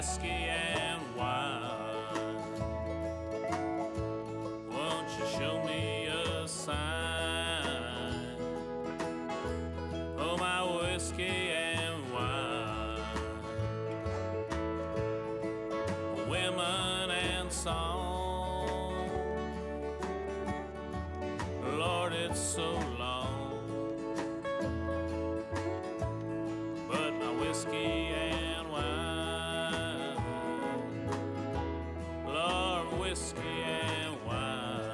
whiskey and wine. Won't you show me a sign? Oh, my whiskey and wine. Women and song. Lord, it's so long. But my whiskey and wine, Lord, whiskey and wine.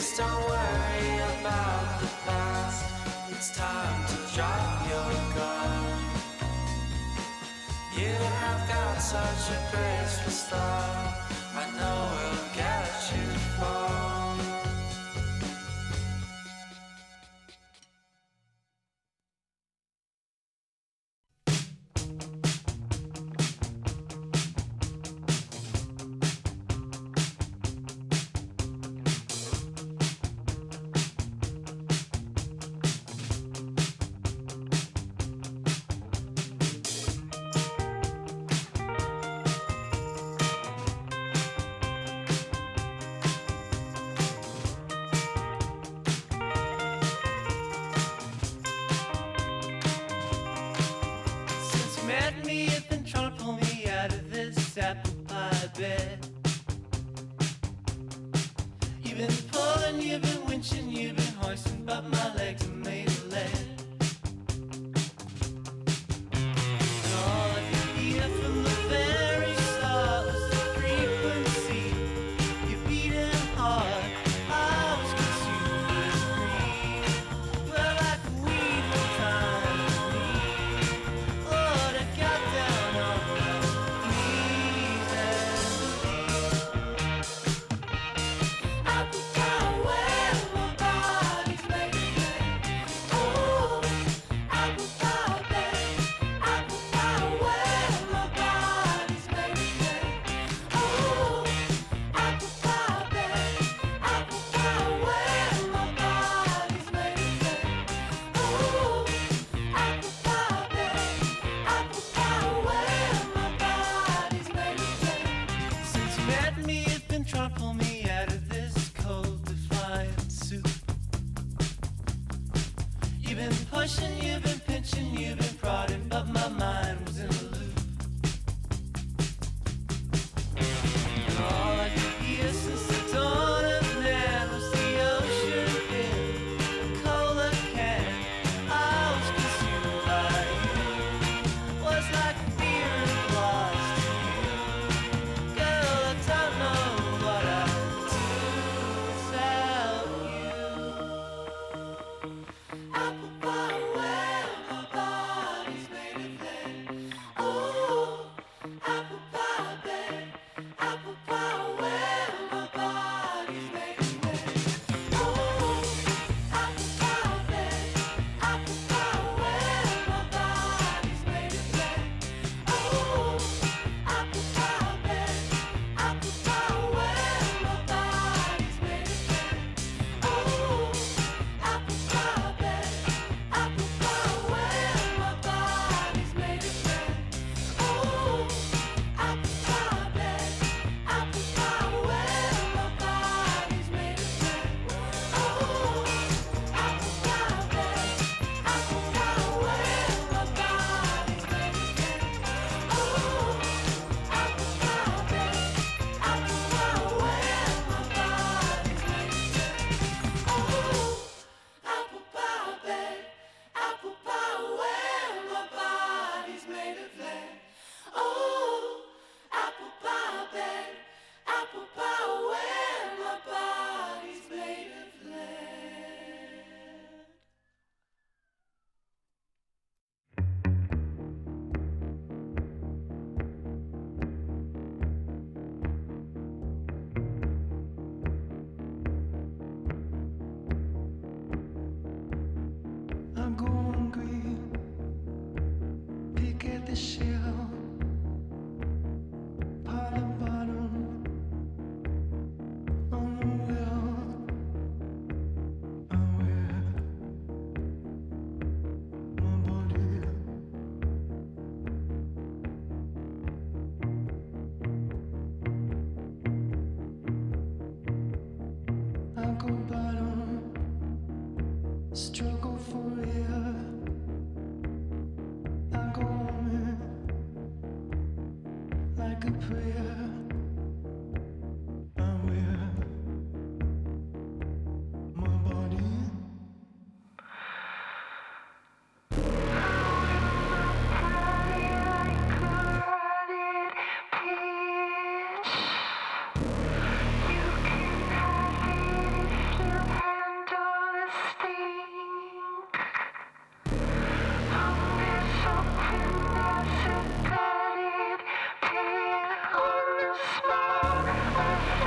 Just don't worry about the past. It's time to drop your gun. You have got such a graceful style. I know we'll get you far.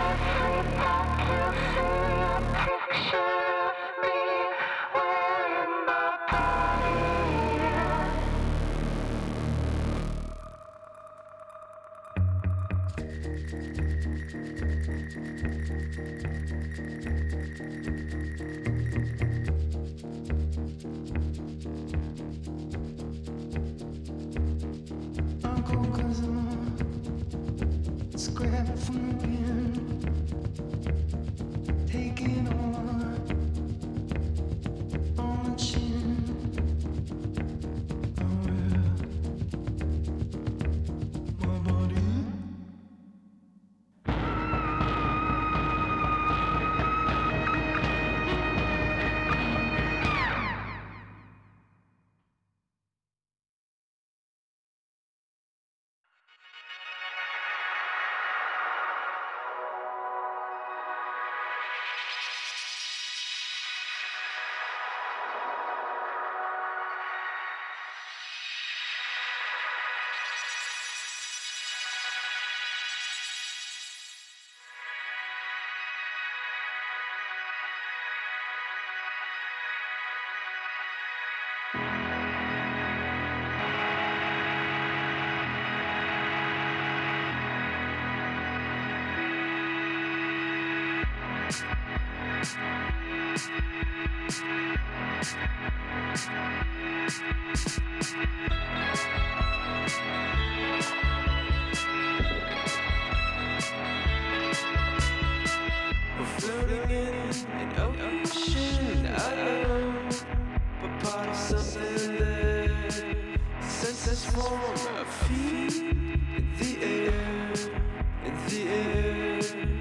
Floating in an ocean alone, but part of something that sets us warm. Our feet in the air, in the air.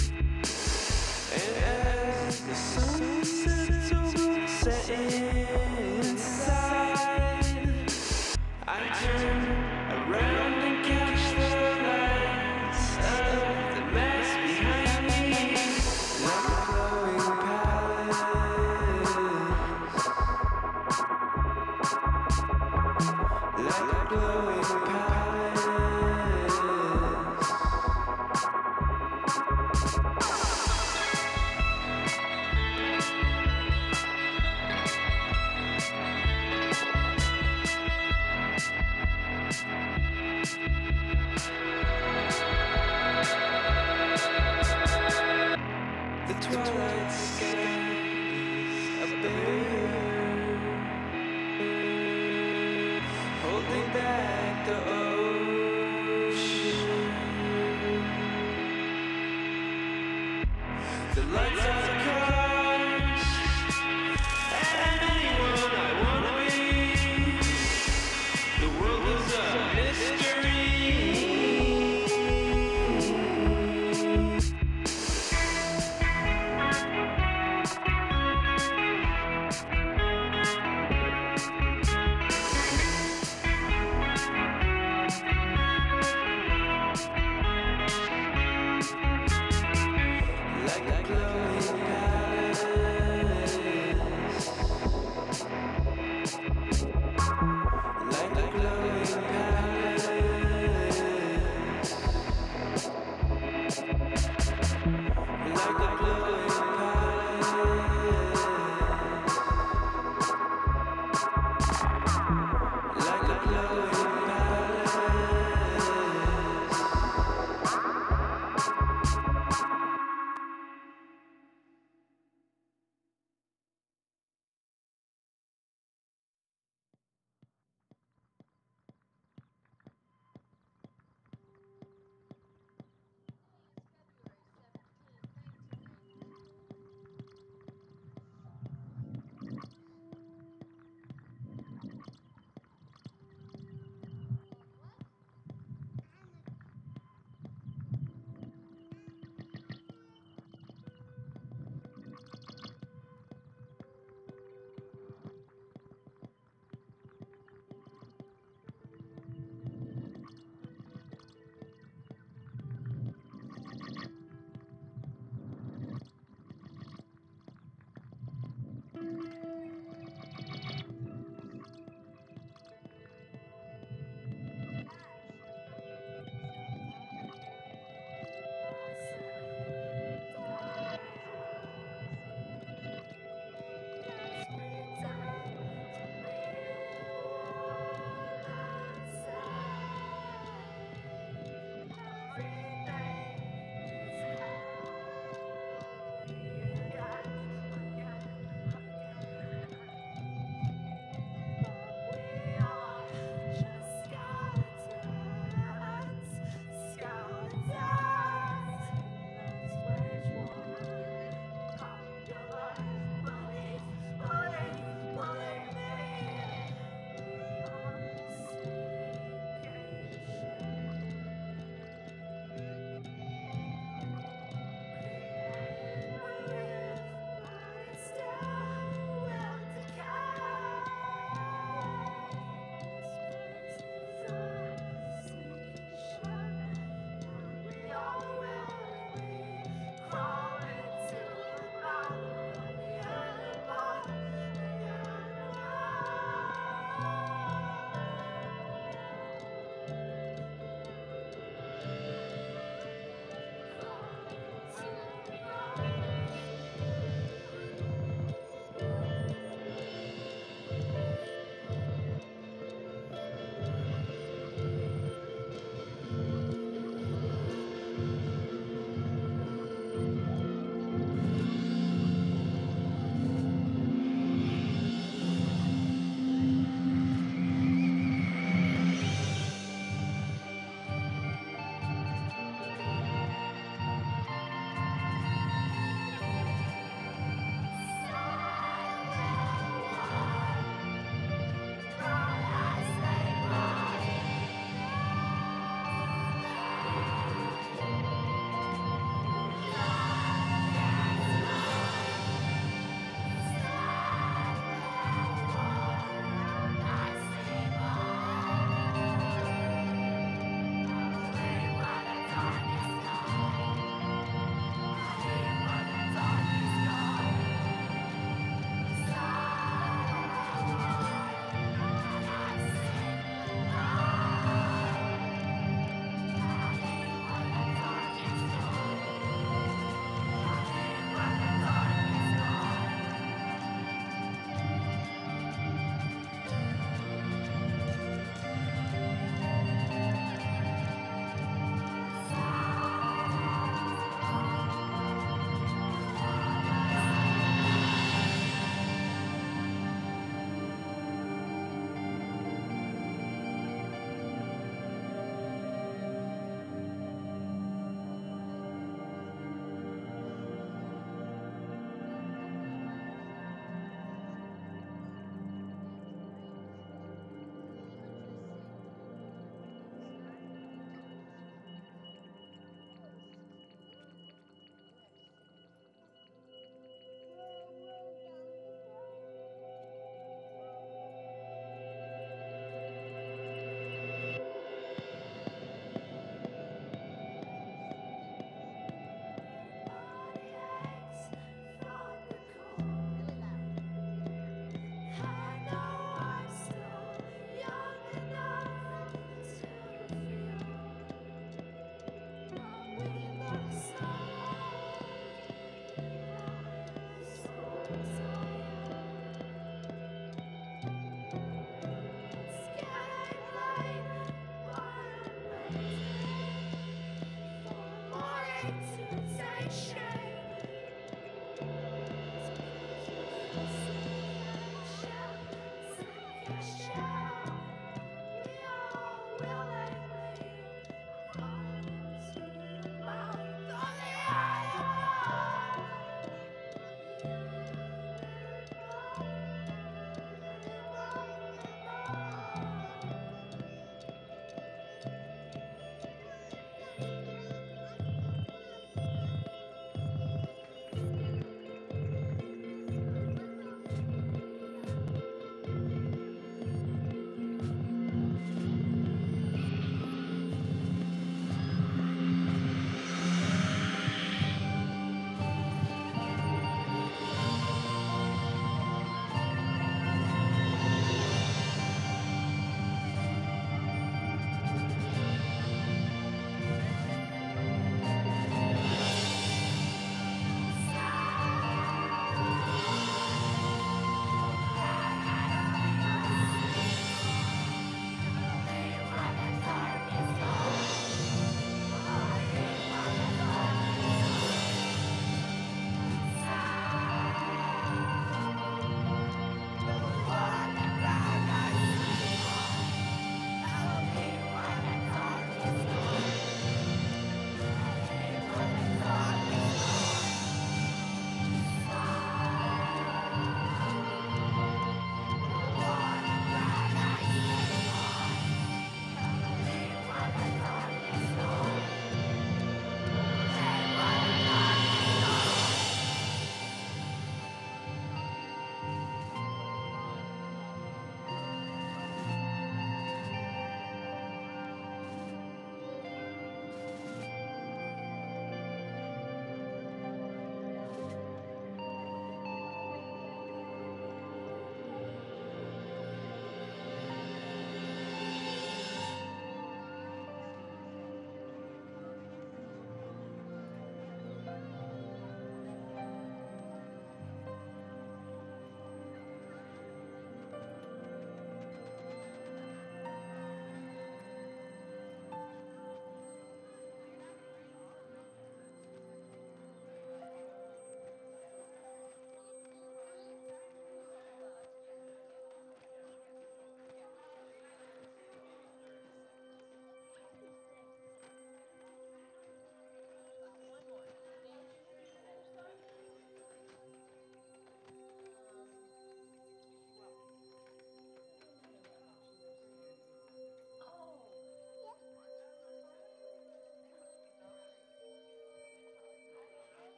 And as the sun sets over the setting inside, I turn around and catch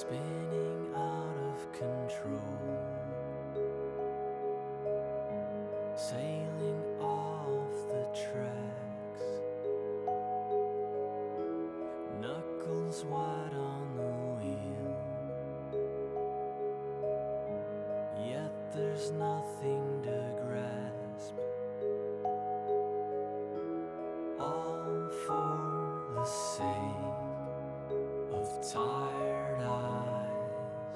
spinning out of control, sailing off the tracks, knuckles wide on the wheel, yet there's nothing to grasp, all for the sake of tired eyes.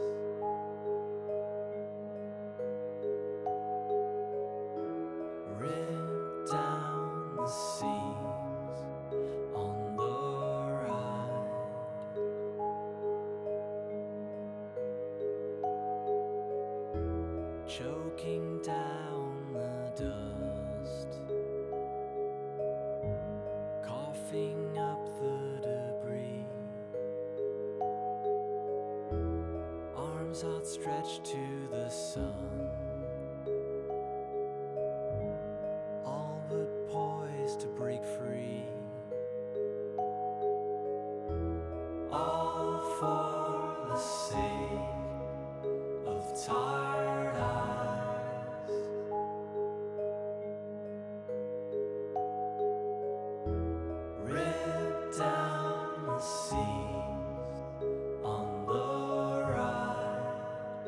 Rip down the seams on the ride, choking down the dust, coughing up the debris, arms outstretched to the sun, all but poised to break free, all for the sake of tired eyes. Rip down the seams on the ride,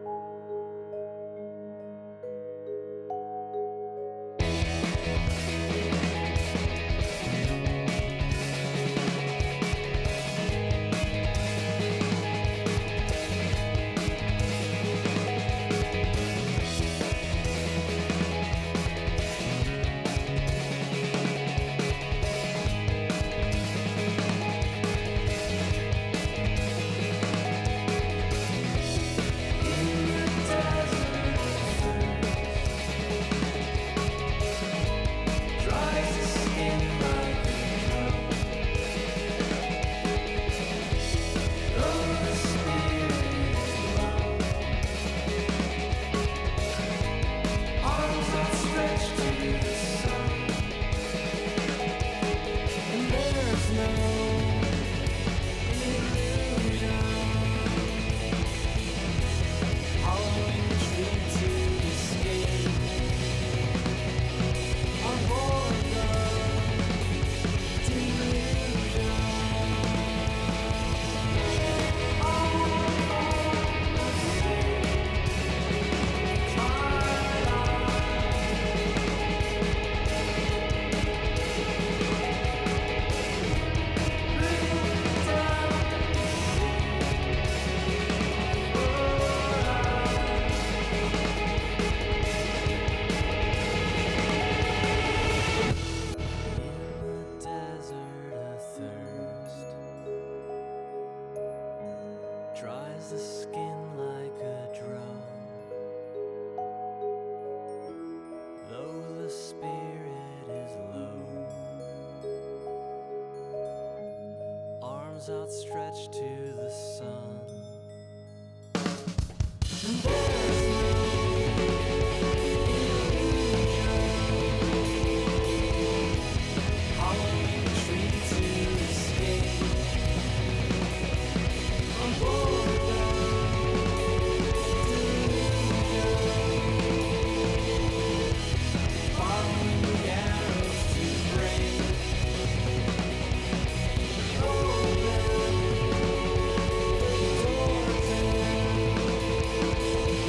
dries the skin like a drum. Though the spirit is low, arms outstretched to the sun, and there's no illusion. Hollowing the tree to escape on board the delusion. All for the sake of tired in the desert, a thirst dries the skin like a drum. Though the spirit is low, arms outstretched to the sun. And there's no illusion. Hollowing the tree to escape on board the delusion. Following the arrows to break. Open the doors and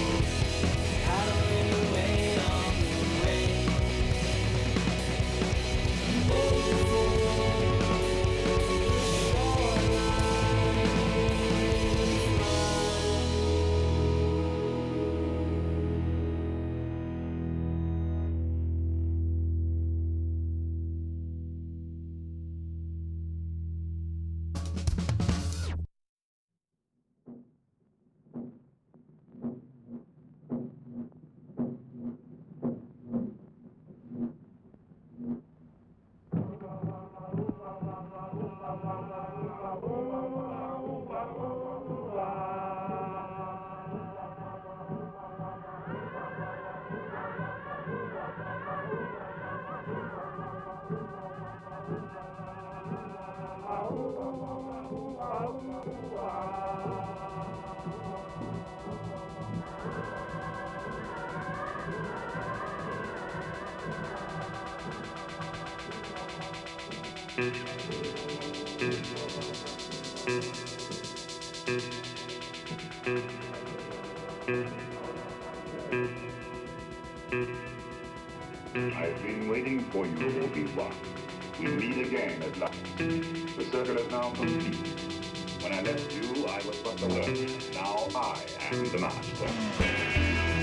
I've been waiting for you, Obi-Wan. We meet again at last. The circle is now complete. When I left you, I was but the learner. Now I am the master.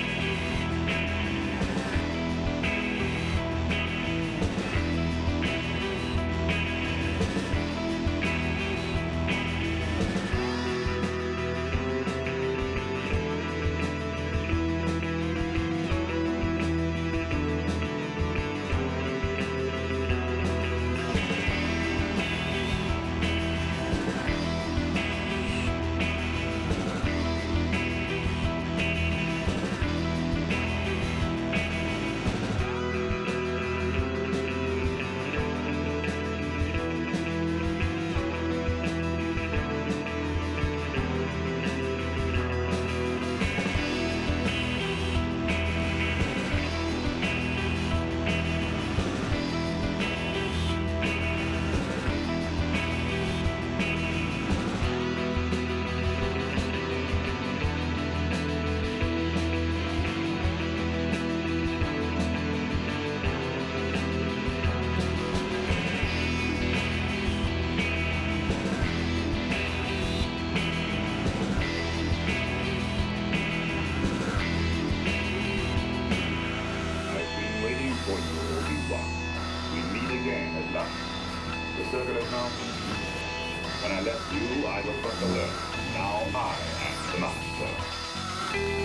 When I left you, I was but the learner. Now I am the master.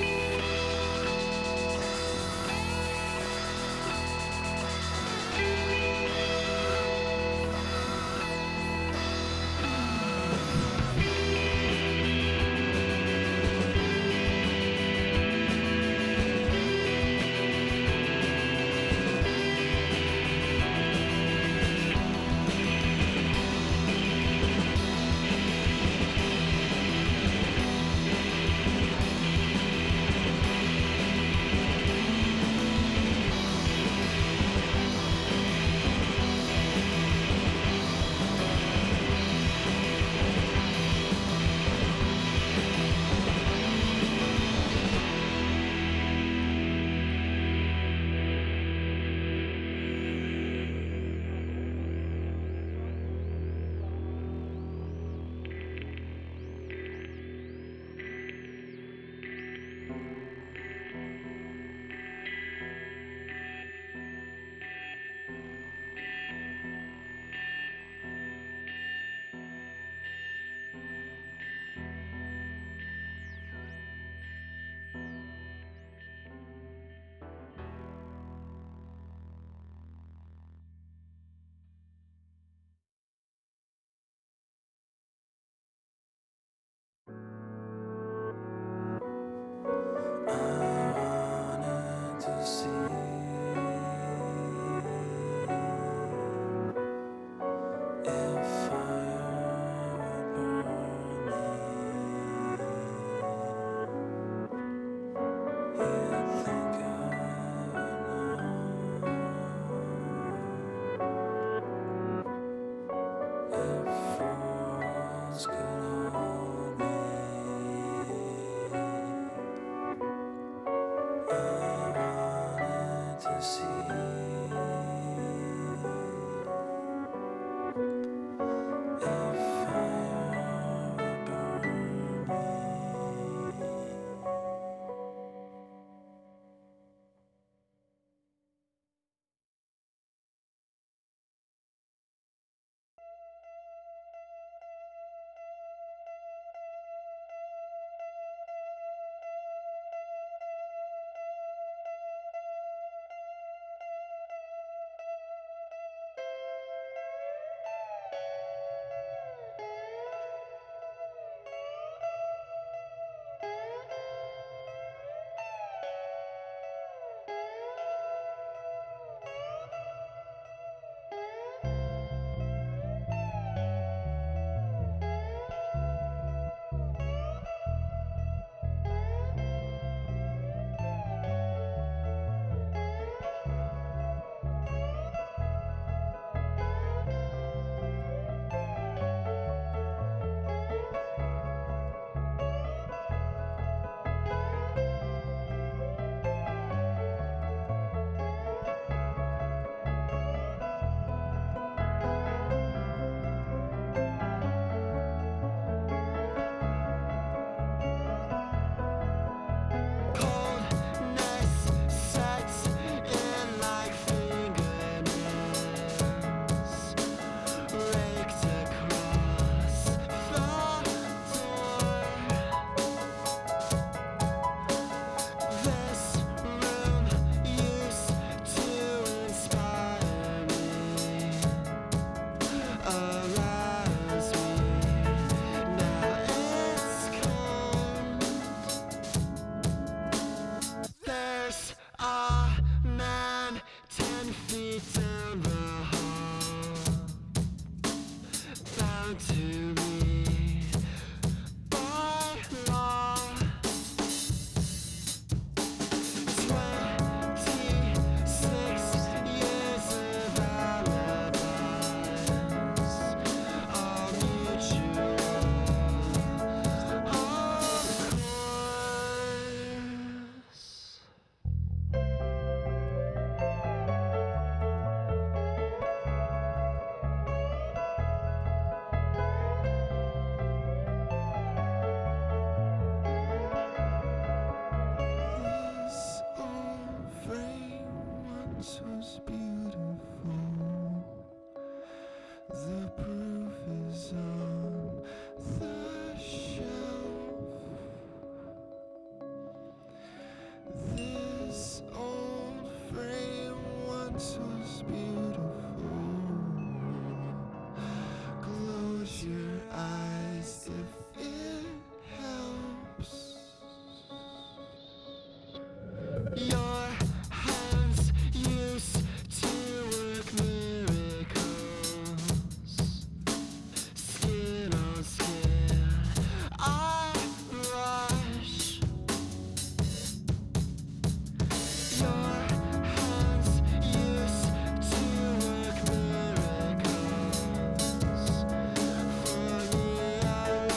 once was beautiful. The proof is on the shelf. This old frame once was beautiful. Close your eyes if it helps. Your hands used to work miracles. Skin on skin, I rush. Your hands used to work miracles. For me, I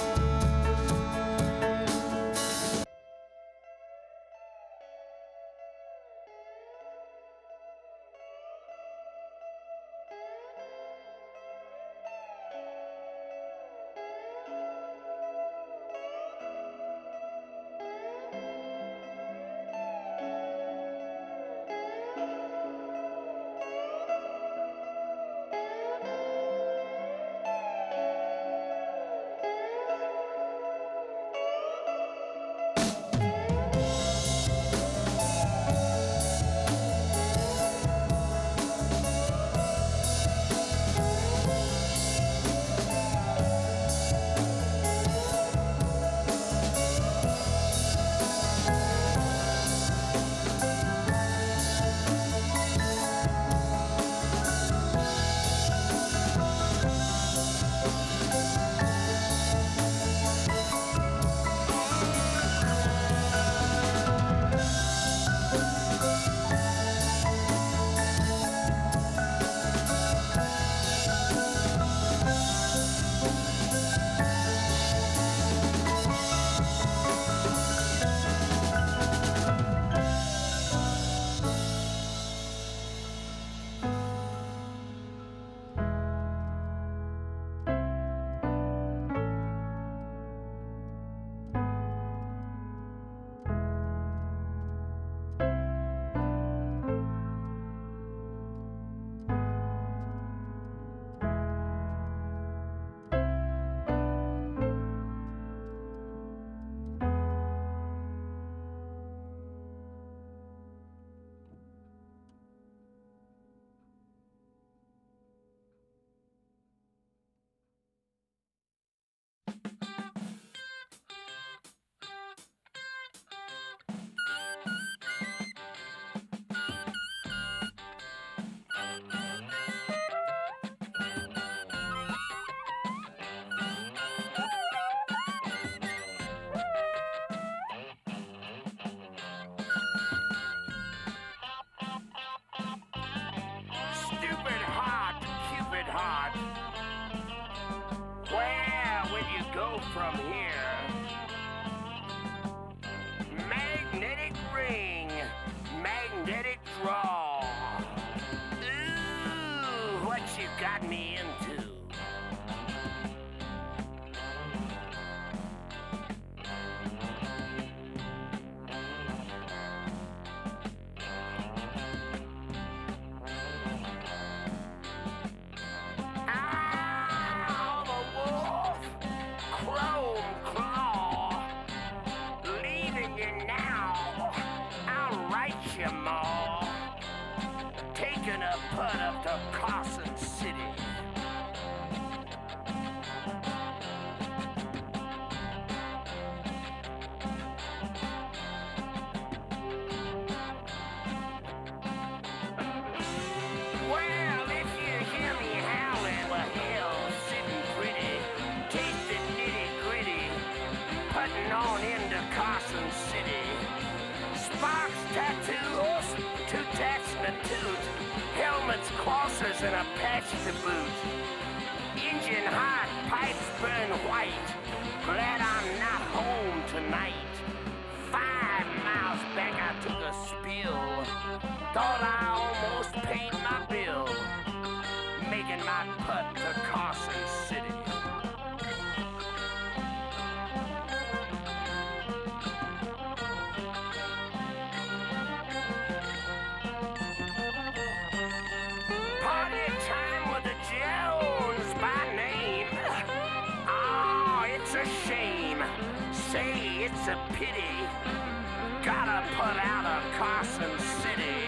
Stupid heart, Cupid heart. Where will you go from here? Magnetic ring, magnetic draw. Ooh, what you got me into? Ow, the wolf, chrome claw, leaving you now. I'll write you more. Taking a putt up to Carson City. Well, if you hear me howling, well, hell, sitting pretty, tasting nitty-gritty, putting on into Carson City. Sparks, tattoos, two tats and a toot, helmets, crossers, and a patch to boot. Engine hot, pipes burn white, glad I'm not home tonight. 5 miles back I took a spill, thought I almost paid my bill, making my putt to Carson City. say it's a pity. Gotta put out of Carson City.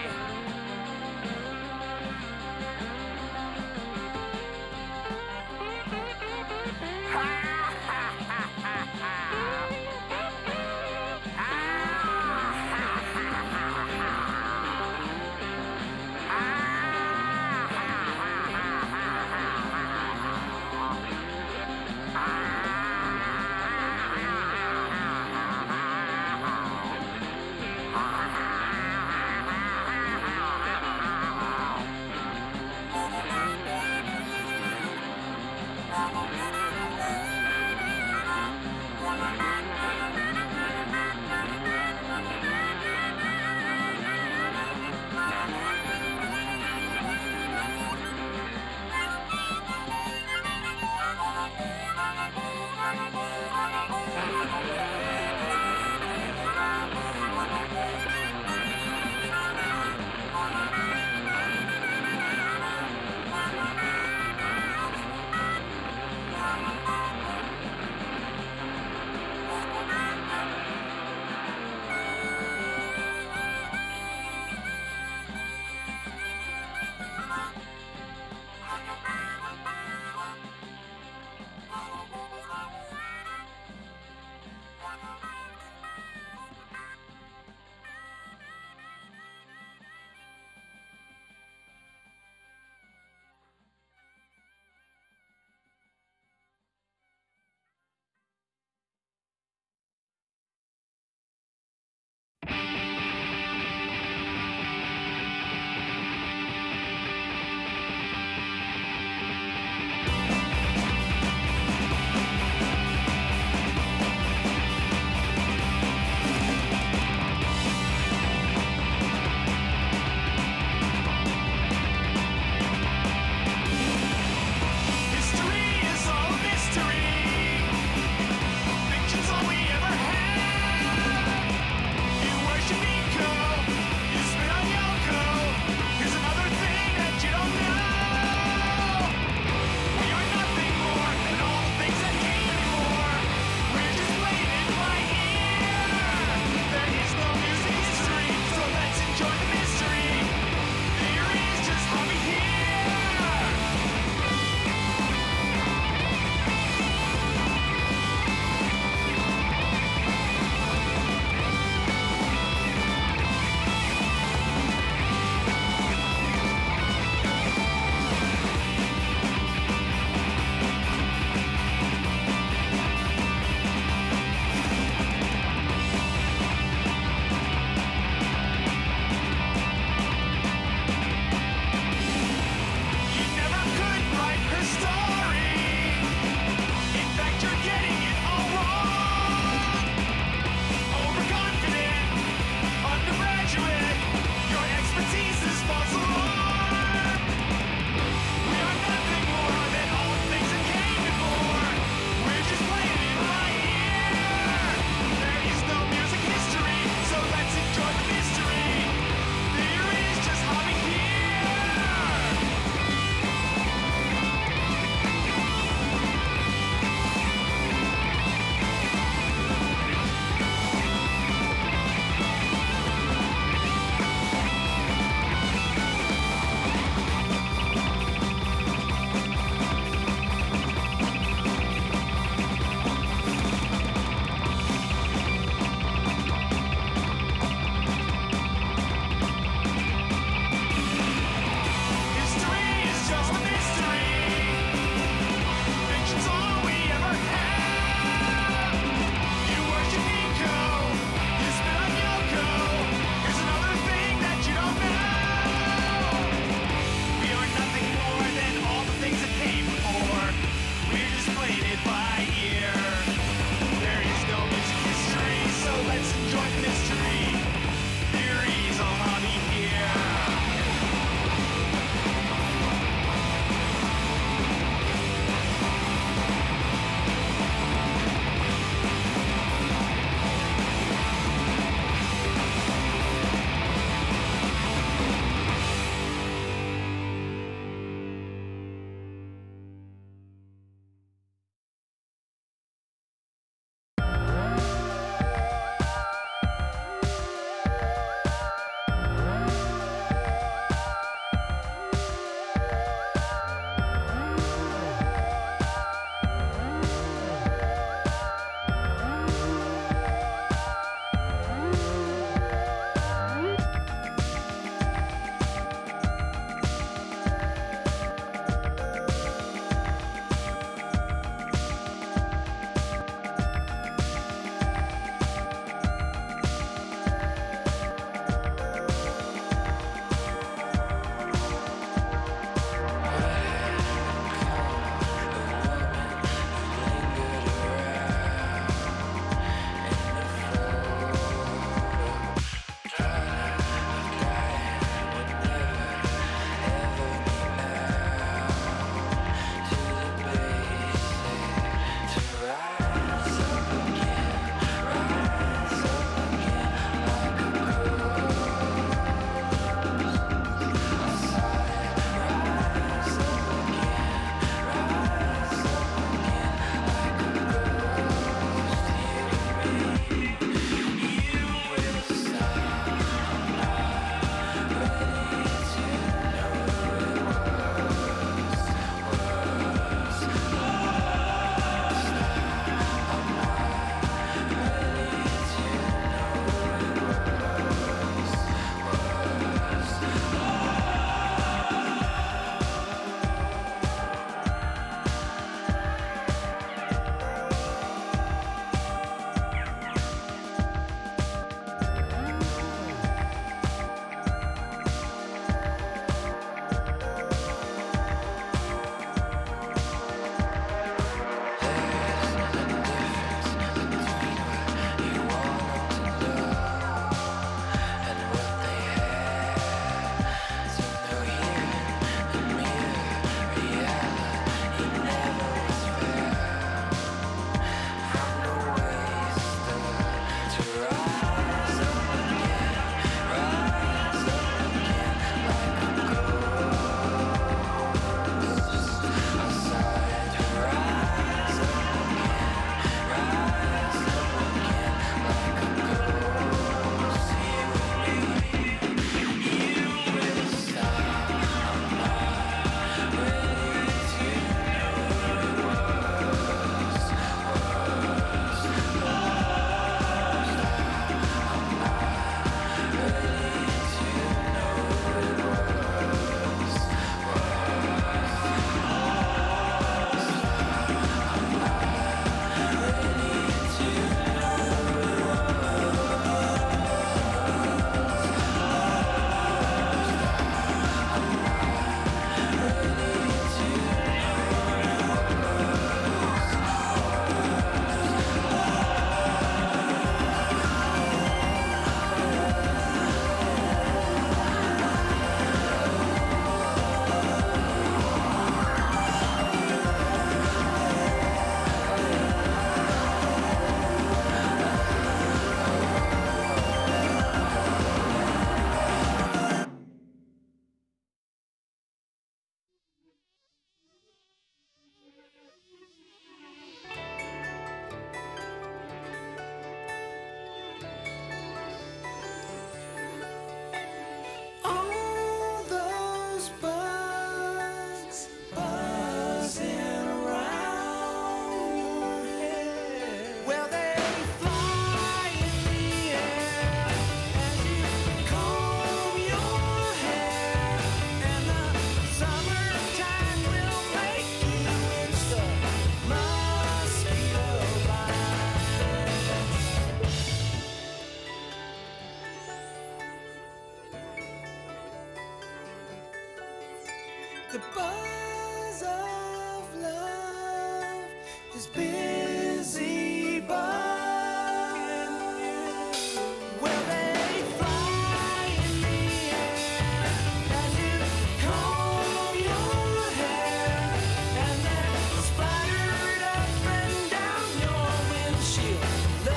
The buzz of love is busy bugging you. Well, they fly in the air as you comb your hair, and they're splattered up and down your windshield. The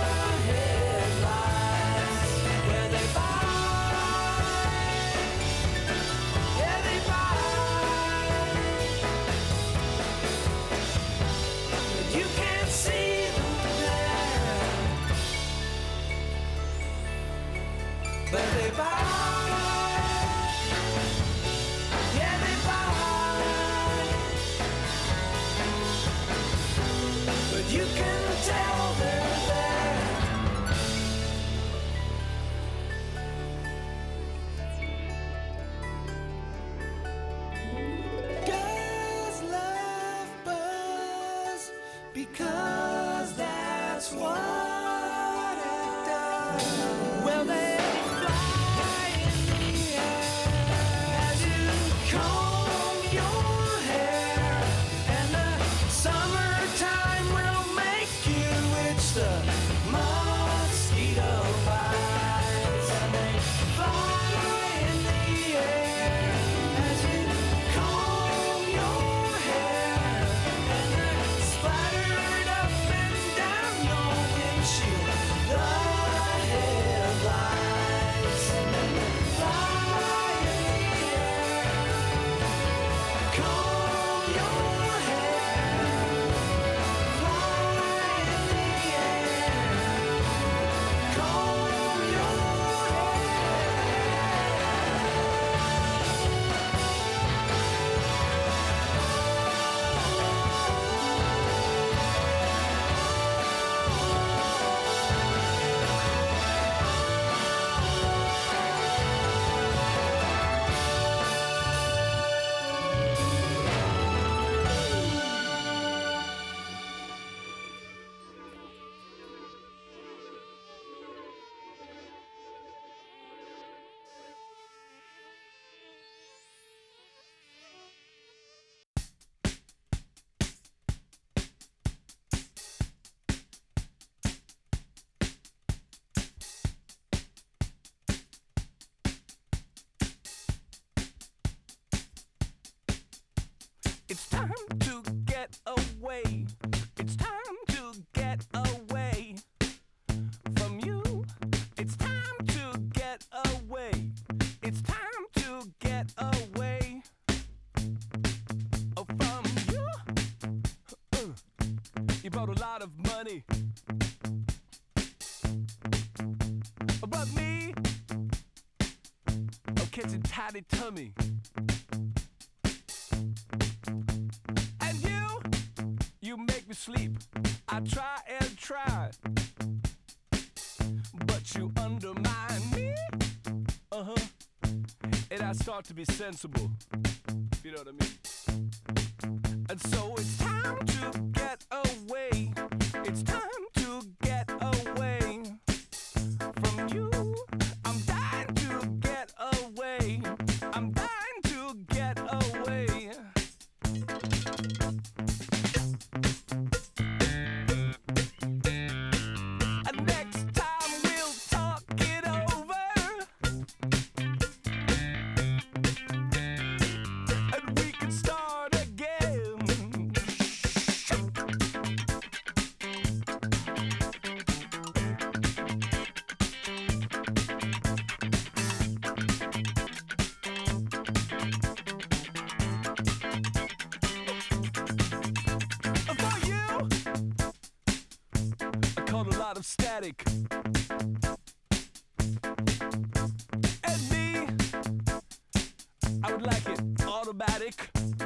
headlights, where they bite, yeah, they bite. But you can't see them there, but they bite, yeah, they bite. But you can tell they're there. Girls love buzz because that's what it does. Well, they fly in the air as you comb your hair, and the summertime will make you itch the mosquito bites. And they fly in the air as you comb your hair, and they're splattered up and down your windshield. The headlights, and then they fly in the air, comb your hair, fly in the air, comb your hair. It's time to get away. It's time to get away from you. It's time to get away. It's time to get away from you. You brought a lot of money, but me, I'm catching tiny tummy. And you make me sleep. I try and try, but you undermine me. And I start to be sensible. You know what I mean? And so it's time to get away. It's time to get away from you. I'm dying to get away. I'm dying to get away. And next time we'll talk it over, and we can start again. For you, I caught a lot of static. And me, I would like it automatic.